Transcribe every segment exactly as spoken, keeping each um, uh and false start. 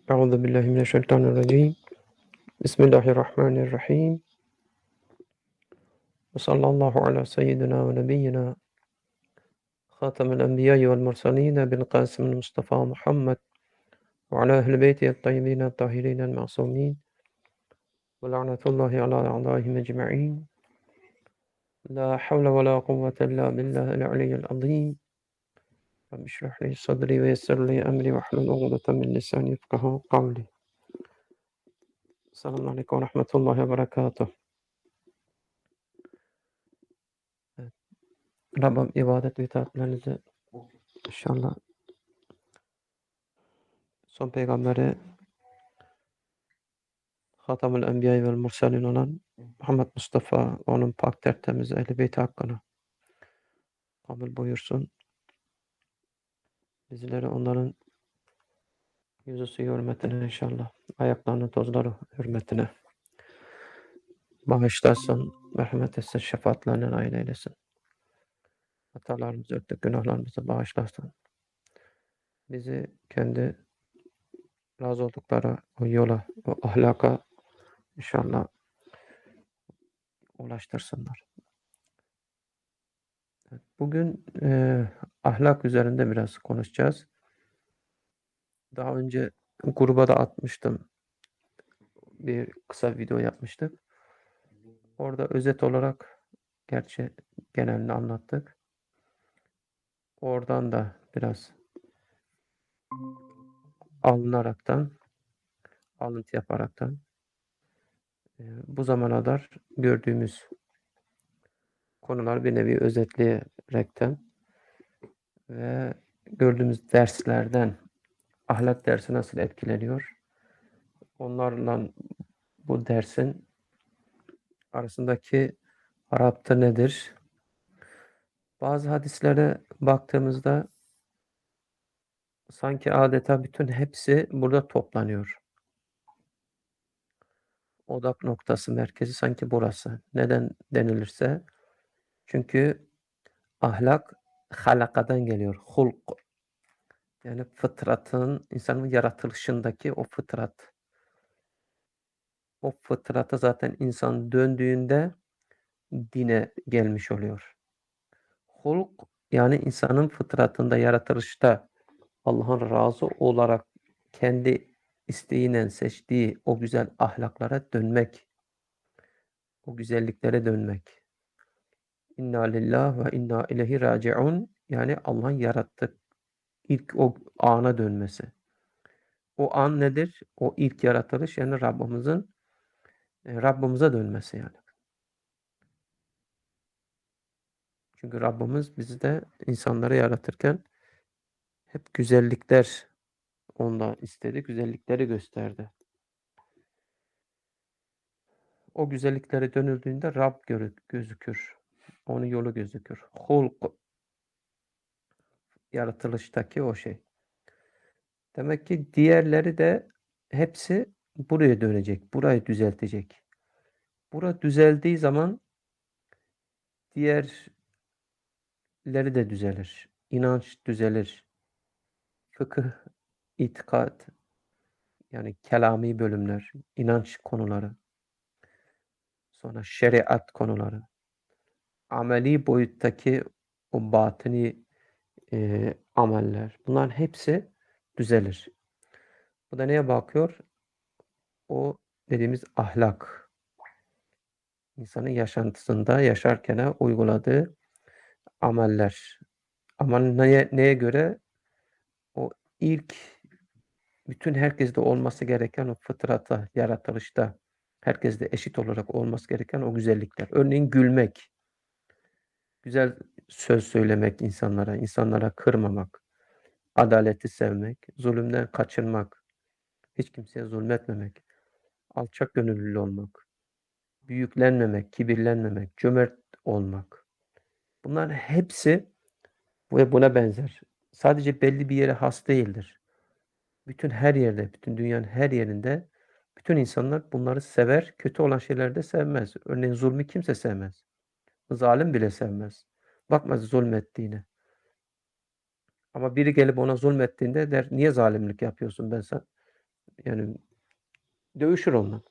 أعوذ بالله من الشيطان الرجيم بسم الله الرحمن الرحيم وصلى الله على سيدنا ونبينا خاتم الأنبياء والمرسلين بالقاسم المصطفى محمد وعلى أهل بيته الطيبين الطاهرين المعصومين ولعنة الله على أعدائهم أجمعين لا حول ولا قوة إلا بالله العلي العظيم رب اشرح لي صدري ويسر لي أمري واحلل عقدة من لساني يفقهوا قولي. Selamun Aleyküm ve Rahmetullahi ve Berekatuhu. Evet, Rabbim ibadet ve itaatlerinizi inşallah son peygamberi Hatamül Enbiya ve Murselin olan Muhammed Mustafa onun pak tertemiz ehl-i beyti hakkına kabul buyursun. Bizleri onların yüzüsü hürmetine inşallah, ayaklarının tozları hürmetine bağışlasın, merhamet etsin, şefaatlerine nail eylesin. Hatalarımızı örtük, günahlarımızı bağışlasın. Bizi kendi razı oldukları o yola, o ahlaka inşallah ulaştırsınlar. Evet, bugün e, ahlak üzerinde biraz konuşacağız. Daha önce gruba da atmıştım. Bir kısa video yapmıştık. Orada özet olarak gerçi genelini anlattık. Oradan da biraz alınaraktan, alıntı yaparaktan e, bu zamana kadar gördüğümüz konular bir nevi özetleyerekten ve gördüğümüz derslerden ahlak dersi nasıl etkileniyor? Onlarla bu dersin arasındaki rabıta nedir? Bazı hadislere baktığımızda sanki adeta bütün hepsi burada toplanıyor. Odak noktası, merkezi sanki burası. Neden denilirse çünkü ahlak halakadan geliyor. Hulk. Yani fıtratın, insanın yaratılışındaki o fıtrat. O fıtrata zaten insan döndüğünde dine gelmiş oluyor. Hulk yani insanın fıtratında, yaratılışta Allah'ın razı olarak kendi isteğiyle seçtiği o güzel ahlaklara dönmek, o güzelliklere dönmek. İnna lillahi ve inna ileyhi raciun yani Allah'ın yarattığı ilk o ana dönmesi. O an nedir? O ilk yaratılış yani Rabbimizin e, Rabbimize dönmesi yani. Çünkü Rabbimiz bizi de insanları yaratırken hep güzellikler ondan istedi, güzellikleri gösterdi. O güzelliklere dönüldüğünde Rab gözükür. Onun yolu gözükür. Hulk yaratılıştaki o şey. Demek ki diğerleri de hepsi buraya dönecek. Burayı düzeltecek. Bura düzeldiği zaman diğerleri de düzelir. İnanç düzelir. Fıkıh, itikat, yani kelami bölümler, inanç konuları, sonra şeriat konuları, ameli boyuttaki o batini e, ameller. Bunların hepsi düzelir. Bu da neye bakıyor? O dediğimiz ahlak. İnsanın yaşantısında yaşarken uyguladığı ameller. Ama neye, neye göre? O ilk bütün herkeste olması gereken o fıtrata, yaratılışta herkeste eşit olarak olması gereken o güzellikler. Örneğin gülmek, güzel söz söylemek insanlara, insanlara kırmamak, adaleti sevmek, zulümden kaçınmak, hiç kimseye zulmetmemek, alçak gönüllü olmak, büyüklenmemek, kibirlenmemek, cömert olmak. Bunların hepsi ve buna benzer. Sadece belli bir yere has değildir. Bütün her yerde, bütün dünyanın her yerinde bütün insanlar bunları sever, kötü olan şeyleri de sevmez. Örneğin zulmü kimse sevmez. Zalim bile sevmez. Bakmaz zulmettiğine. Ama biri gelip ona zulmettiğinde der, niye zalimlik yapıyorsun ben sen? Yani dövüşür onunla.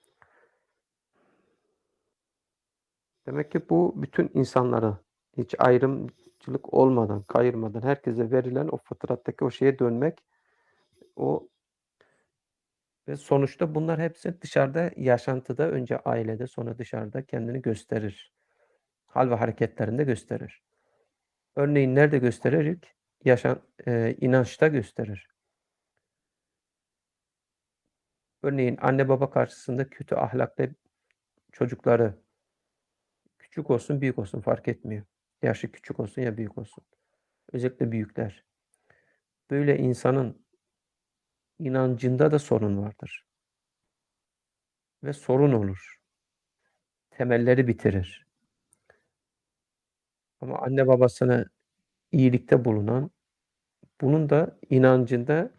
Demek ki bu bütün insanlara hiç ayrımcılık olmadan, kayırmadan herkese verilen o fıtrattaki o şeye dönmek, o ve sonuçta bunlar hepsi dışarıda, yaşantıda önce ailede sonra dışarıda kendini gösterir. Hal ve hareketlerinde gösterir. Örneğin nerede gösterir ilk? Yaşan eee, inançta gösterir. Örneğin anne baba karşısında kötü ahlaklı çocukları, küçük olsun büyük olsun fark etmiyor. Yaşı küçük olsun ya büyük olsun. Özellikle büyükler. Böyle insanın inancında da sorun vardır ve sorun olur. Temelleri bitirir. Ama anne babasına iyilikte bulunan, bunun da inancında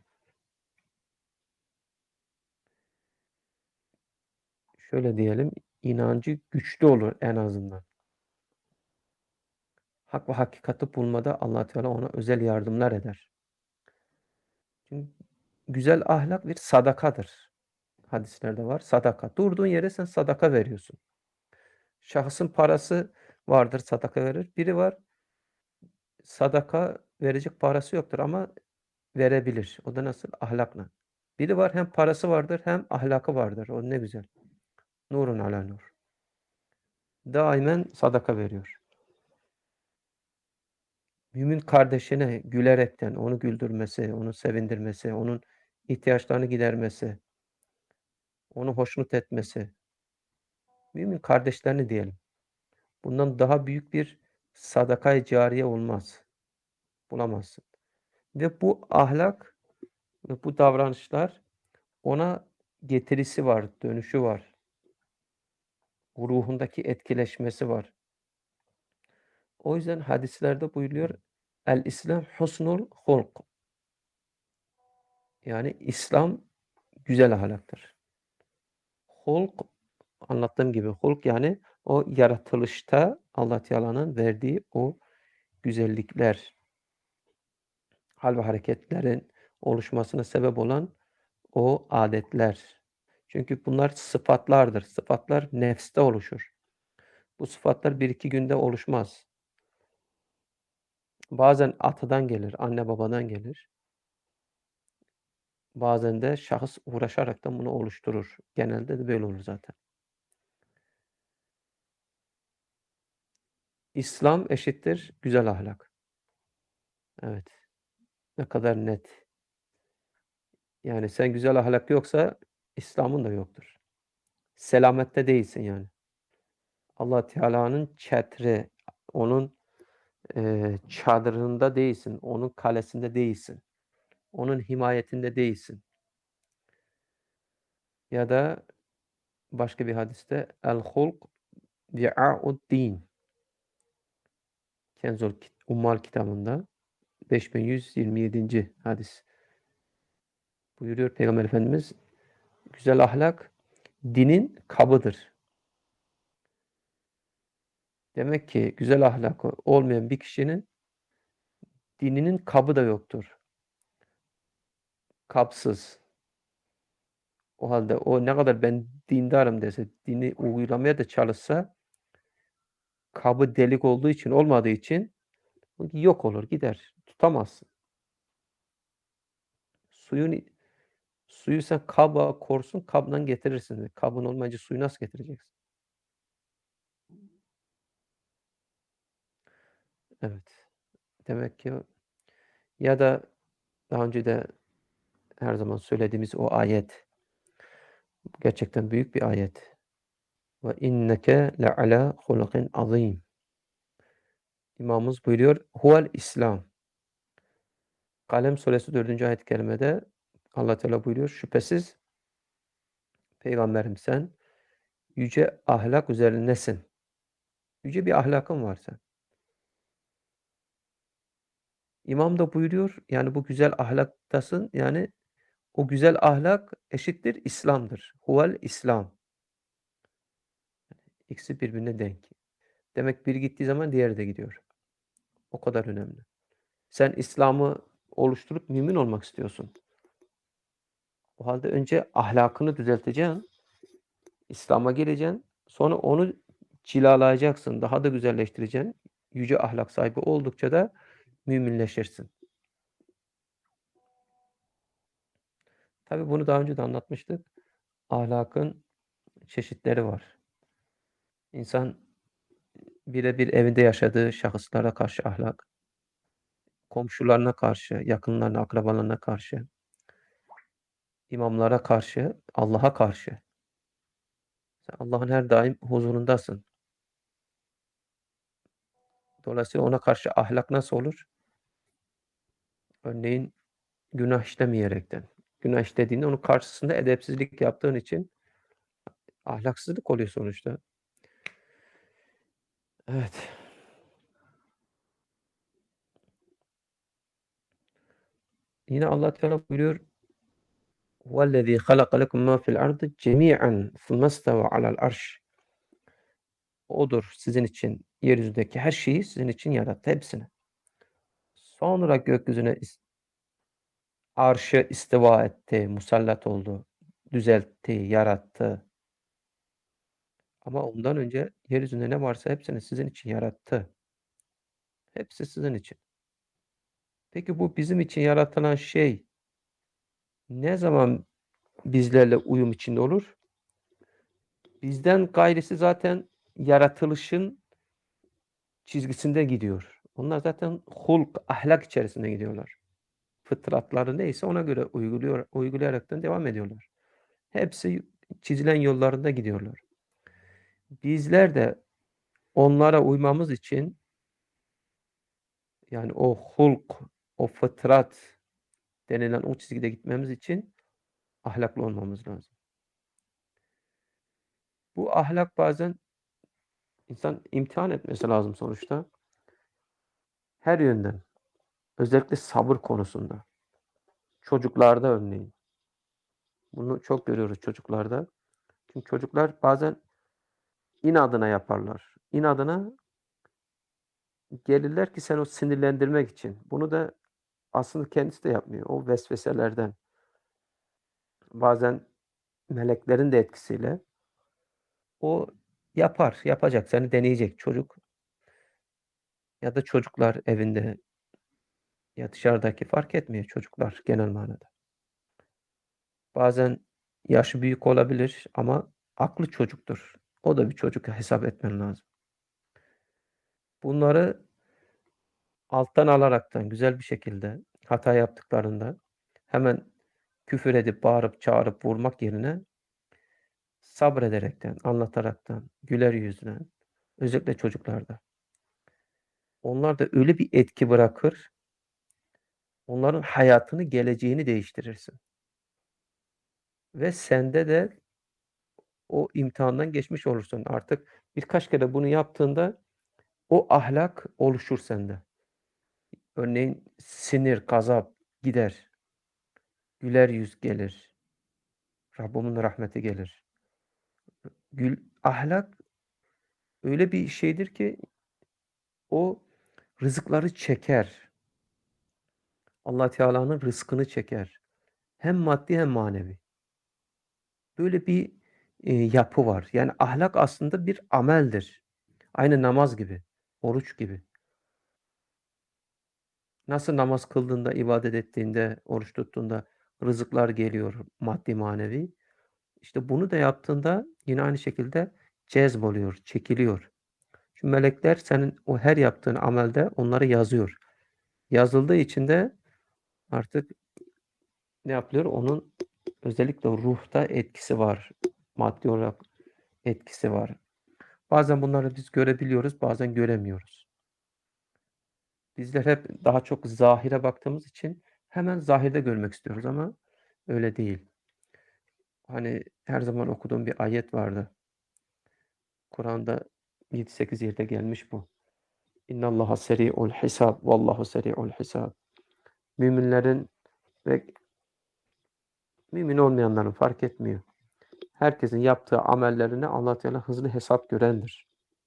şöyle diyelim, inancı güçlü olur en azından. Hak ve hakikati bulmada Allah Teala ona özel yardımlar eder. Çünkü güzel ahlak bir sadakadır. Hadislerde var, sadaka. Durduğun yere sen sadaka veriyorsun. Şahsın parası vardır, sadaka verir. Biri var, sadaka verecek parası yoktur ama verebilir. O da nasıl? Ahlakla. Biri var hem parası vardır hem ahlakı vardır. O ne güzel. Nurun ala nur. Daimen sadaka veriyor. Mümin kardeşine gülerekten onu güldürmesi, onu sevindirmesi, onun ihtiyaçlarını gidermesi, onu hoşnut etmesi. Mümin kardeşlerini diyelim. Bundan daha büyük bir sadaka-i cariye olmaz. Bulamazsın. Ve bu ahlak ve bu davranışlar ona getirisi var, dönüşü var. Ruhundaki etkileşmesi var. O yüzden hadislerde buyuruyor, "El-İslam husnul hulk." Yani İslam güzel ahlaktır. Hulk, anlattığım gibi hulk yani o yaratılışta Allah Teala'nın verdiği o güzellikler, hal ve hareketlerin oluşmasına sebep olan o adetler. Çünkü bunlar sıfatlardır. Sıfatlar nefste oluşur. Bu sıfatlar bir iki günde oluşmaz. Bazen atadan gelir, anne babadan gelir. Bazen de şahıs uğraşaraktan bunu oluşturur. Genelde de böyle olur zaten. İslam eşittir güzel ahlak. Evet. Ne kadar net. Yani sen güzel ahlak yoksa İslam'ın da yoktur. Selamette değilsin yani. Allah Teala'nın çetri, onun, eee, çadırında değilsin, onun kalesinde değilsin, onun himayetinde değilsin. Ya da başka bir hadiste el-hulk vi'a'ud-din. Kenzul kit Ummal kitabında beş bin yüz yirmi yedinci hadis. Buyuruyor Peygamber Efendimiz, güzel ahlak dinin kabıdır. Demek ki güzel ahlakı olmayan bir kişinin dininin kabı da yoktur. Kapsız. O halde o ne kadar ben dindarım dese, dini uygulamaya da çalışsa kabı delik olduğu için, olmadığı için yok olur, gider. Tutamazsın. Suyun suyu sen kaba korsun, kabdan getirirsin. Kabın olmayınca suyu nasıl getireceksin? Evet. Demek ki ya da daha önce de her zaman söylediğimiz o ayet gerçekten büyük bir ayet. Ve inneke leala hulukin azim. İmamımız buyuruyor, huvel İslam. Kalem suresi dördüncü ayet-i kerimede Allah Teala buyuruyor, şüphesiz peygamberim sen yüce ahlak üzerindesin. Yüce bir ahlakın var sen. İmam da buyuruyor, yani bu güzel ahlaktasın, yani o güzel ahlak eşittir İslam'dır. Huvel İslam. İkisi birbirine denk. Demek biri gittiği zaman diğeri de gidiyor. O kadar önemli. Sen İslam'ı oluşturup mümin olmak istiyorsun. O halde önce ahlakını düzelteceksin, İslam'a gireceksin, sonra onu cilalayacaksın, daha da güzelleştireceksin. Yüce ahlak sahibi oldukça da müminleşirsin. Tabii bunu daha önce de anlatmıştık. Ahlakın çeşitleri var. İnsan birebir evinde yaşadığı şahıslara karşı ahlak, komşularına karşı, yakınlarına, akrabalarına karşı, imamlara karşı, Allah'a karşı. Sen Allah'ın her daim huzurundasın. Dolayısıyla ona karşı ahlak nasıl olur? Örneğin günah işlemeyerekten. Günah işlediğinde onun karşısında edepsizlik yaptığın için ahlaksızlık oluyor sonuçta. Evet. Yine Allah Teala buyuruyor: "Huvellezî halaka lekum mâ fil ardı cemî'an thumme istevâ alel arş." Odur sizin için yeryüzündeki her şeyi sizin için yarattı, hepsini. Sonra gökyüzüne is arşı istiva etti, musallat oldu, düzeltti, yarattı. Ama ondan önce yeryüzünde ne varsa hepsini sizin için yarattı. Hepsi sizin için. Peki bu bizim için yaratılan şey ne zaman bizlerle uyum içinde olur? Bizden gayrisi zaten yaratılışın çizgisinde gidiyor. Onlar zaten hulk, ahlak içerisinde gidiyorlar. Fıtratları neyse ona göre uyguluyor uygulayaraktan devam ediyorlar. Hepsi çizilen yollarında gidiyorlar. Bizler de onlara uymamız için, yani o hulk, o fıtrat denilen o çizgide gitmemiz için ahlaklı olmamız lazım. Bu ahlak bazen insan imtihan etmesi lazım sonuçta. Her yönden. Özellikle sabır konusunda. Çocuklarda örneğin. Bunu çok görüyoruz çocuklarda. Çünkü çocuklar bazen inadına yaparlar. İnadına gelirler ki sen o sinirlendirmek için. Bunu da aslında kendisi de yapmıyor. O vesveselerden. Bazen meleklerin de etkisiyle o yapar, yapacak, seni deneyecek çocuk ya da çocuklar evinde ya dışarıdaki fark etmiyor çocuklar genel manada. Bazen yaşı büyük olabilir ama aklı çocuktur. O da bir çocuk hesap etmen lazım. Bunları alttan alaraktan güzel bir şekilde hata yaptıklarında hemen küfür edip, bağırıp, çağırıp vurmak yerine sabrederekten, anlataraktan, güler yüzle, özellikle çocuklarda. Onlar da öyle bir etki bırakır, onların hayatını, geleceğini değiştirirsin. Ve sende de o imtihandan geçmiş olursun. Artık birkaç kere bunu yaptığında o ahlak oluşur sende. Örneğin sinir, gazap gider, güler yüz gelir, Rabbimin rahmeti gelir. Gül ahlak öyle bir şeydir ki o rızıkları çeker. Allah Teala'nın rızkını çeker. Hem maddi hem manevi. Böyle bir, eee, yapı var. Yani ahlak aslında bir ameldir. Aynı namaz gibi, oruç gibi. Nasıl namaz kıldığında, ibadet ettiğinde, oruç tuttuğunda rızıklar geliyor maddi manevi. İşte bunu da yaptığında yine aynı şekilde cezboluyor, çekiliyor. Çünkü melekler senin o her yaptığın amelde onları yazıyor. Yazıldığı için de artık ne yapılıyor? Onun özellikle ruhta etkisi var. Maddi olarak etkisi var. Bazen bunları biz görebiliyoruz, bazen göremiyoruz. Bizler hep daha çok zahire baktığımız için hemen zahirde görmek istiyoruz ama öyle değil. Hani her zaman okuduğum bir ayet vardı. Kur'an'da yedi sekiz yerde gelmiş bu. İnnallaha seri'ul hisab vallahu seri'ul hisab. Müminlerin ve mümin olmayanların fark etmiyor. Herkesin yaptığı amellerine Allah Teala hızlı hesap görendir.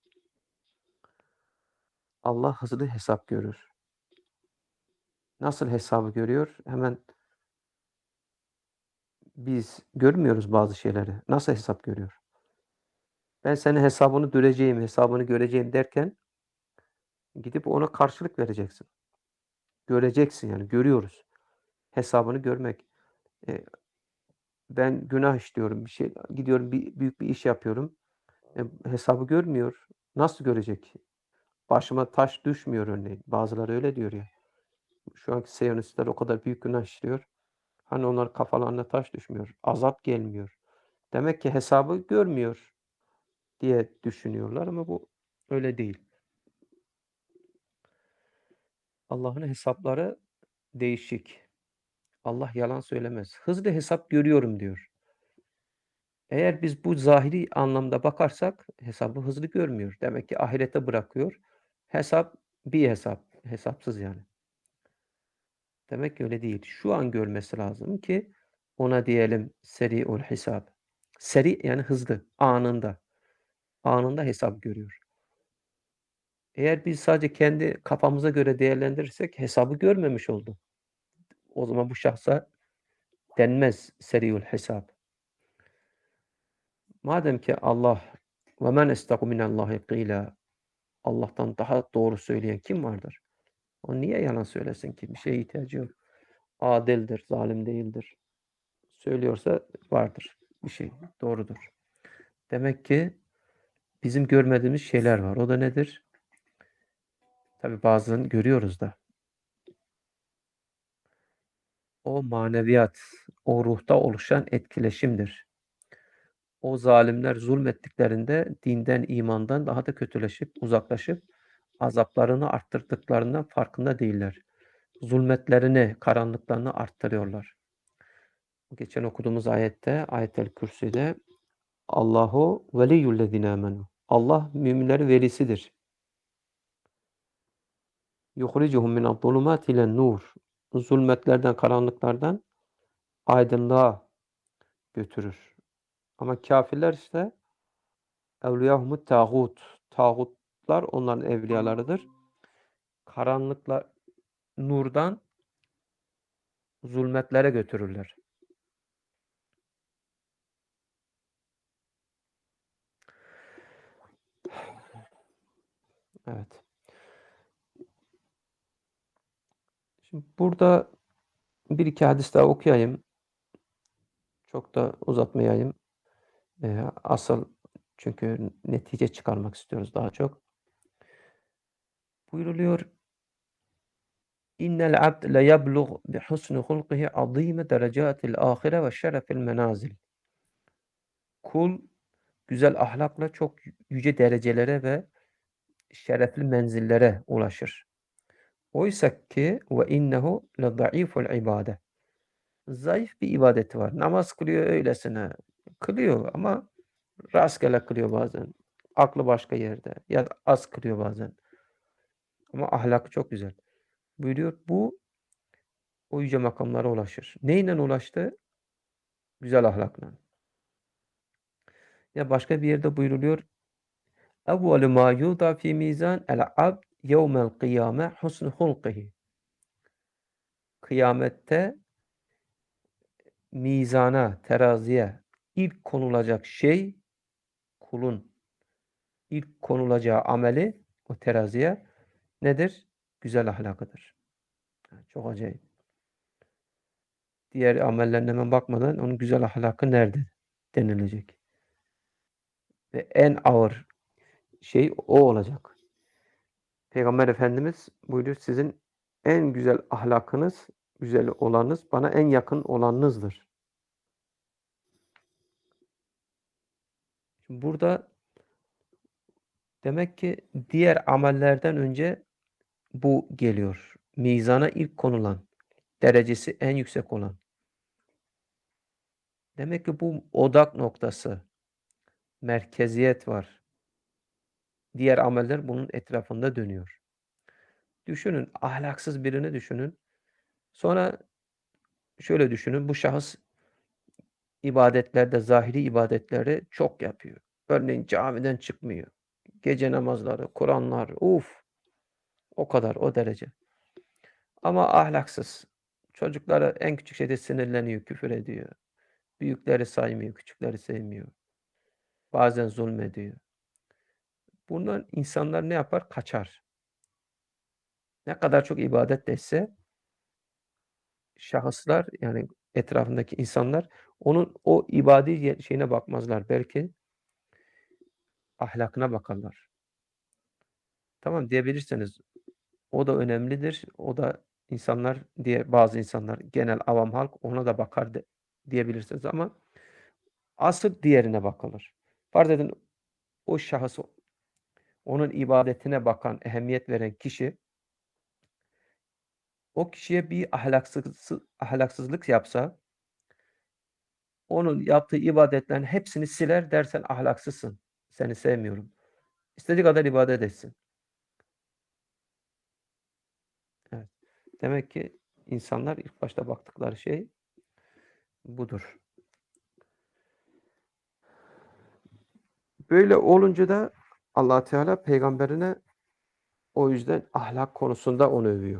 Allah hızlı hesap görür. Nasıl hesabı görüyor? Hemen Biz görmüyoruz bazı şeyleri. Nasıl hesap görüyor? Ben senin hesabını göreceğim, hesabını göreceğim derken gidip ona karşılık vereceksin. Göreceksin yani görüyoruz. Hesabını görmek. Eee, ben günah işliyorum, bir şey gidiyorum bir büyük bir iş yapıyorum. E, hesabı görmüyor. Nasıl görecek? Başıma taş düşmüyor örneğin. Bazıları öyle diyor ya. Şu anki Siyonistler o kadar büyük günah işliyor. Hani onlar kafalarına taş düşmüyor. Azap gelmiyor. Demek ki hesabı görmüyor diye düşünüyorlar ama bu öyle değil. Allah'ın hesapları değişik. Allah yalan söylemez. Hızlı hesap görüyorum diyor. Eğer biz bu zahiri anlamda bakarsak hesabı hızlı görmüyor. Demek ki ahirete bırakıyor. Hesap bir hesap. Hesapsız yani. Demek ki öyle değil. Şu an görmesi lazım ki ona diyelim seri'ul hesap. Seri yani hızlı, anında. Anında hesap görüyor. Eğer biz sadece kendi kafamıza göre değerlendirirsek hesabı görmemiş oldu. O zaman bu şahsa denmez seri'ul hesap. Madem ki Allah ve men estaku minallahi qîlâ Allah'tan daha doğru söyleyen kim vardır? O niye yalan söylesin ki? Bir şeye ihtiyacı yok. Adildir, zalim değildir. Söylüyorsa vardır bir şey, doğrudur. Demek ki bizim görmediğimiz şeyler var. O da nedir? Tabii bazen görüyoruz da. O maneviyat, o ruhta oluşan etkileşimdir. O zalimler zulmettiklerinde dinden, imandan daha da kötüleşip, uzaklaşıp azaplarını arttırdıklarından farkında değiller. Zulmetlerini, karanlıklarını arttırıyorlar. Geçen okuduğumuz ayette, Ayet-el Kürsü'de Allahu veliyyullezine amenu. Allah müminlerin velisidir. Yuhricuhum minez-zulumati ilen-nur. Zulmetlerden, karanlıklardan aydınlığa götürür. Ama kâfirler ise evliyahumut tağut. Tağutlar onların evliyalarıdır. Karanlıkla nurdan zulmetlere götürürler. Evet. Şimdi burada bir iki hadis daha okuyayım. Çok da uzatmayayım. Eee, asıl çünkü netice çıkarmak istiyoruz daha çok. Buyruluyor. İnnel abd le yablugh bi husni hulkihi azîme derecatil âhire ve şerefil menazil. Kul güzel ahlakla çok yüce derecelere ve şerefli menzillere ulaşır. Oysa ki ve innehu le zayıful ibade. Zayıf bir ibadeti var. Namaz kılıyor öylesine. Kılıyor ama rastgele kılıyor bazen. Aklı başka yerde. Ya da az kılıyor bazen. Ama ahlakı çok güzel. Buyuruyor bu o yüce makamlara ulaşır. Neyle ulaştı? Güzel ahlakla. Ya başka bir yerde buyruluyor. Evvelu ma yuda fi mizan el abd yevmel kıyame husnu hulkihi. Kıyamette mizana, teraziye ilk konulacak şey kulun ilk konulacağı ameli o teraziye nedir? Güzel ahlakıdır. Çok acayip. Diğer amellerine hemen bakmadan onun güzel ahlakı nerede denilecek. Ve en ağır şey o olacak. Peygamber Efendimiz buyuruyor sizin en güzel ahlakınız, güzel olanınız bana en yakın olanınızdır. Şimdi burada demek ki diğer amellerden önce bu geliyor. Mizana ilk konulan, derecesi en yüksek olan. Demek ki bu odak noktası, merkeziyet var. Diğer ameller bunun etrafında dönüyor. Düşünün, ahlaksız birini düşünün. Sonra şöyle düşünün, bu şahıs ibadetlerde, zahiri ibadetleri çok yapıyor. Örneğin camiden çıkmıyor. Gece namazları, Kur'anlar, uf, o kadar, o derece. Ama ahlaksız. Çocuklara en küçük şeyde sinirleniyor, küfür ediyor. Büyükleri saymıyor, küçükleri sevmiyor. Bazen zulmediyor. Bundan insanlar ne yapar? Kaçar. Ne kadar çok ibadet etse şahıslar, yani etrafındaki insanlar onun o ibadi ye şeyine bakmazlar. Belki ahlakına bakarlar. Tamam, diyebilirsiniz, o da önemlidir, o da insanlar diye bazı insanlar, genel avam halk ona da bakar de diyebilirsiniz ama asıl diğerine bakılır. Farz edin o şahıs, onun ibadetine bakan, ehemmiyet veren kişi, o kişiye bir ahlaksızsı ahlaksızlık yapsa, onun yaptığı ibadetlerin hepsini siler, der sen ahlaksızsın, seni sevmiyorum. İstediği kadar ibadet etsin. Evet. Demek ki insanlar ilk başta baktıkları şey budur. Böyle olunca da Allah Teala peygamberine o yüzden ahlak konusunda onu övüyor.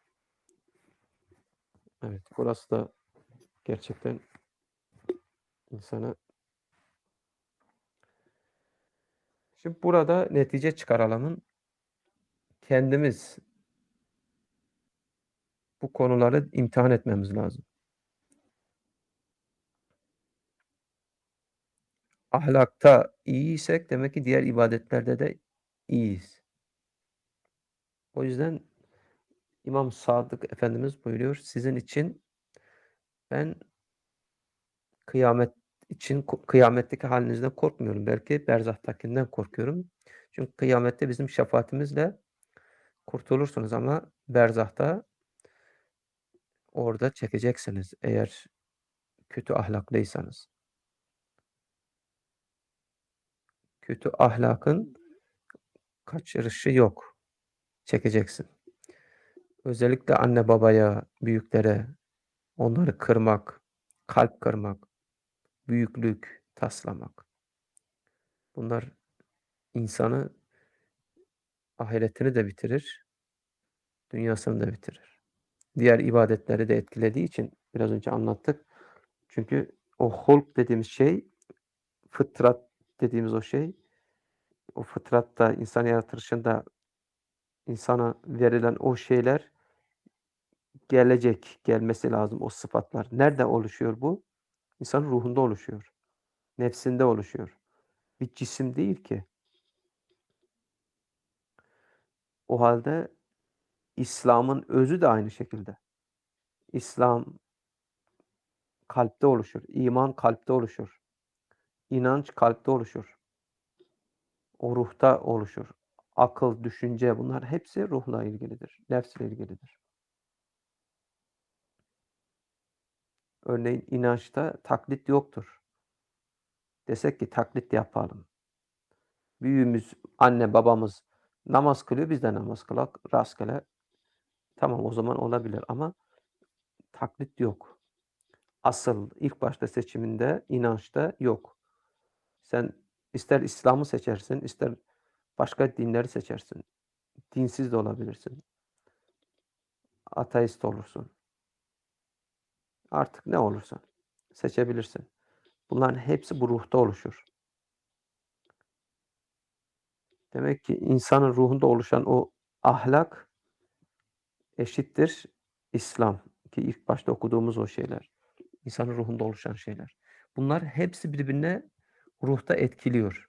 Evet, burası da gerçekten insana. Şimdi burada netice çıkaralımın kendimiz bu konuları imtihan etmemiz lazım. Ahlakta iyiysek demek ki diğer ibadetlerde de iyiyiz. O yüzden İmam Sadık Efendimiz buyuruyor, sizin için ben kıyamet için ko kıyametteki hâlinizden korkmuyorum. Belki berzahtakinden korkuyorum. Çünkü kıyamette bizim şefaatimizle kurtulursunuz ama berzahta orada çekeceksiniz eğer kötü ahlaklıysanız. Kötü ahlakın kaçırışı yok. Çekeceksin. Özellikle anne babaya, büyüklere, onları kırmak, kalp kırmak, büyüklük taslamak. Bunlar insanı ahiretini de bitirir, dünyasını da bitirir. Diğer ibadetleri de etkilediği için biraz önce anlattık. Çünkü o hulk dediğimiz şey, fıtrat dediğimiz o şey, o fıtratta, insan yaratılışında insana verilen o şeyler gelecek, gelmesi lazım o sıfatlar. Nerede oluşuyor bu? İnsanın ruhunda oluşuyor, nefsinde oluşuyor. Bir cisim değil ki. O halde İslam'ın özü de aynı şekilde. İslam kalpte oluşur, iman kalpte oluşur, inanç kalpte oluşur, o ruhta oluşur. Akıl, düşünce bunlar hepsi ruhla ilgilidir, nefsle ilgilidir. Örneğin inançta taklit yoktur. Desek ki taklit yapalım. Büyüğümüz, anne babamız namaz kılıyor, biz de namaz kılak rastgele. Tamam, o zaman olabilir ama taklit yok. Asıl ilk başta seçiminde, inançta yok. Sen ister İslam'ı seçersin, ister başka dinleri seçersin. Dinsiz de olabilirsin. Ateist olursun. Artık ne olursan seçebilirsin. Bunların hepsi bu ruhta oluşur. Demek ki insanın ruhunda oluşan o ahlak eşittir İslam, ki ilk başta okuduğumuz o şeyler. İnsanın ruhunda oluşan şeyler. Bunlar hepsi birbirine ruhta etkiliyor.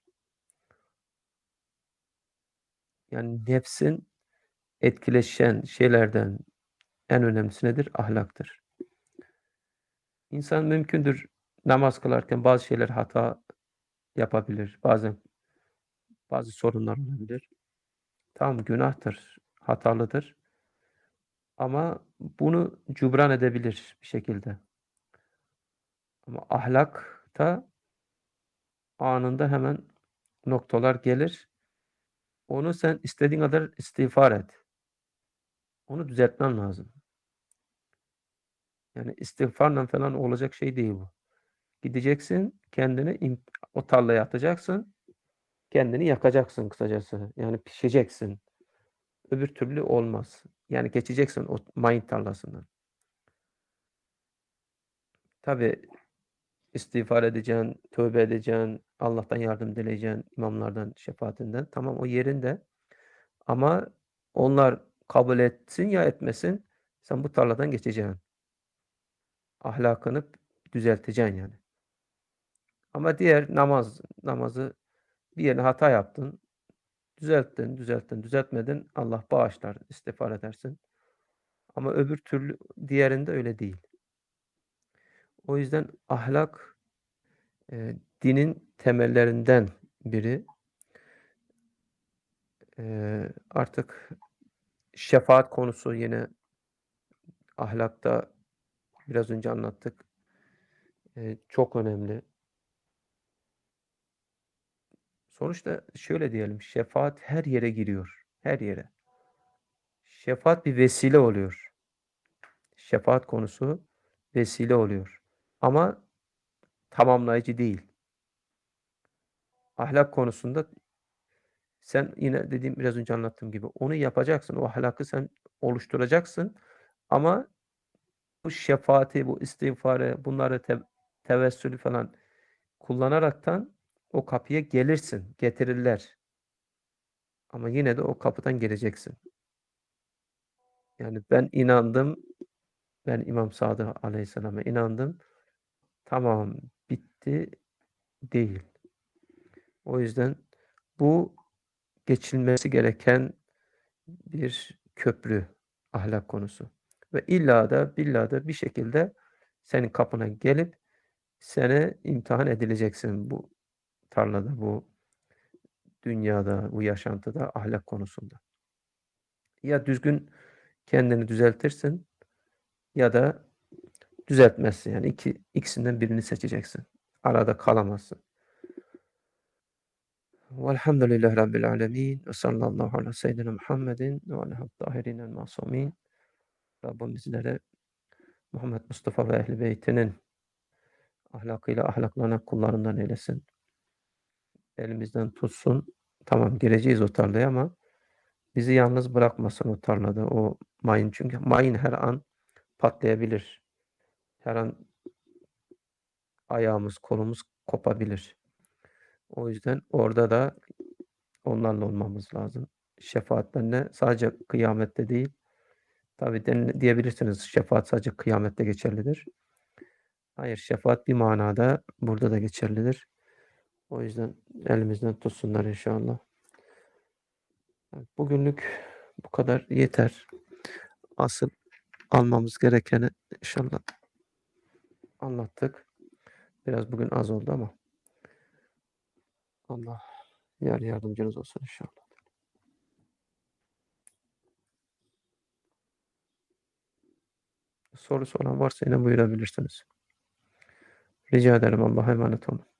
Yani nefsin etkileşen şeylerden en önemlisi nedir? Ahlaktır. İnsan mümkündür namaz kılarken bazı şeyler hata yapabilir. Bazen bazı sorunlar olabilir. Tamam, günahtır, hatalıdır ama bunu cübran edebilir bir şekilde. Ama ahlakta anında hemen noktalar gelir. Onu sen istediğin kadar istiğfar et. Onu düzeltmen lazım. Yani istiğfarla falan olacak şey değil bu. Gideceksin, kendini im o tarlaya atacaksın, kendini yakacaksın kısacası. Yani pişeceksin. Öbür türlü olmaz. Yani geçeceksin o mayın tarlasından. Tabii İstiğfar edeceksin, tövbe edeceksin, Allah'tan yardım dileyeceksin, imamlardan, şefaatinden. Tamam, o yerinde ama onlar kabul etsin ya etmesin, sen bu tarladan geçeceksin. Ahlakını düzelteceksin yani. Ama diğer namaz namazı bir yerine hata yaptın, düzelttin, düzelttin, düzeltmedin, Allah bağışlar, istiğfar edersin. Ama öbür türlü diğerinde öyle değil. O yüzden ahlak, eee, dinin temellerinden biri. Eee, artık şefaat konusu yine ahlakta biraz önce anlattık. Eee, çok önemli. Sonuçta şöyle diyelim, şefaat her yere giriyor, her yere. Şefaat bir vesile oluyor. Şefaat konusu vesile oluyor ama tamamlayıcı değil. Ahlak konusunda sen yine dediğim biraz önce anlattığım gibi onu yapacaksın. O ahlakı sen oluşturacaksın ama bu şefaati, bu istiğfarı, bunları te tevessülü falan kullanaraktan o kapıya gelirsin, getirirler. Ama yine de o kapıdan geleceksin. Yani ben inandım, ben İmam Sadık Aleyhisselam'a inandım. Tamam, bitti değil. O yüzden bu geçilmesi gereken bir köprü, ahlak konusu. Ve illa da billa da bir şekilde senin kapına gelip seni imtihan edileceksin bu tarlada, bu dünyada, bu yaşantıda, ahlak konusunda. Ya düzgün kendini düzeltirsin ya da düzeltmezsin. Yani iki ikisinden birini seçeceksin. Arada kalamazsın. Velhamdülillahi Rabbil alemin. Ve sallallahu ala seyyidina Muhammedin ve ala tahirinel masumin. Rabbim bizlere Muhammed Mustafa ve Ehl-i Beytinin ahlakıyla ahlaklanan kullarından eylesin. Elimizden tutsun. Tamam gireceğiz o tarlaya ama bizi yalnız bırakmasın o tarlada. O mayın çünkü mayın her an patlayabilir. Her an ayağımız, kolumuz kopabilir. O yüzden orada da onlarla olmamız lazım. Şefaatlerine sadece kıyamette değil, tabii den diyebilirsiniz şefaat sadece kıyamette geçerlidir. Hayır, şefaat bir manada burada da geçerlidir. O yüzden elimizden tutsunlar inşallah. Bugünlük bu kadar yeter. Asıl almamız gerekeni inşallah anlattık. Biraz bugün az oldu ama Allah yar yardımcınız olsun inşallah. Sorusu olan varsa yine buyurabilirsiniz. Rica ederim. Allah'a emanet olun.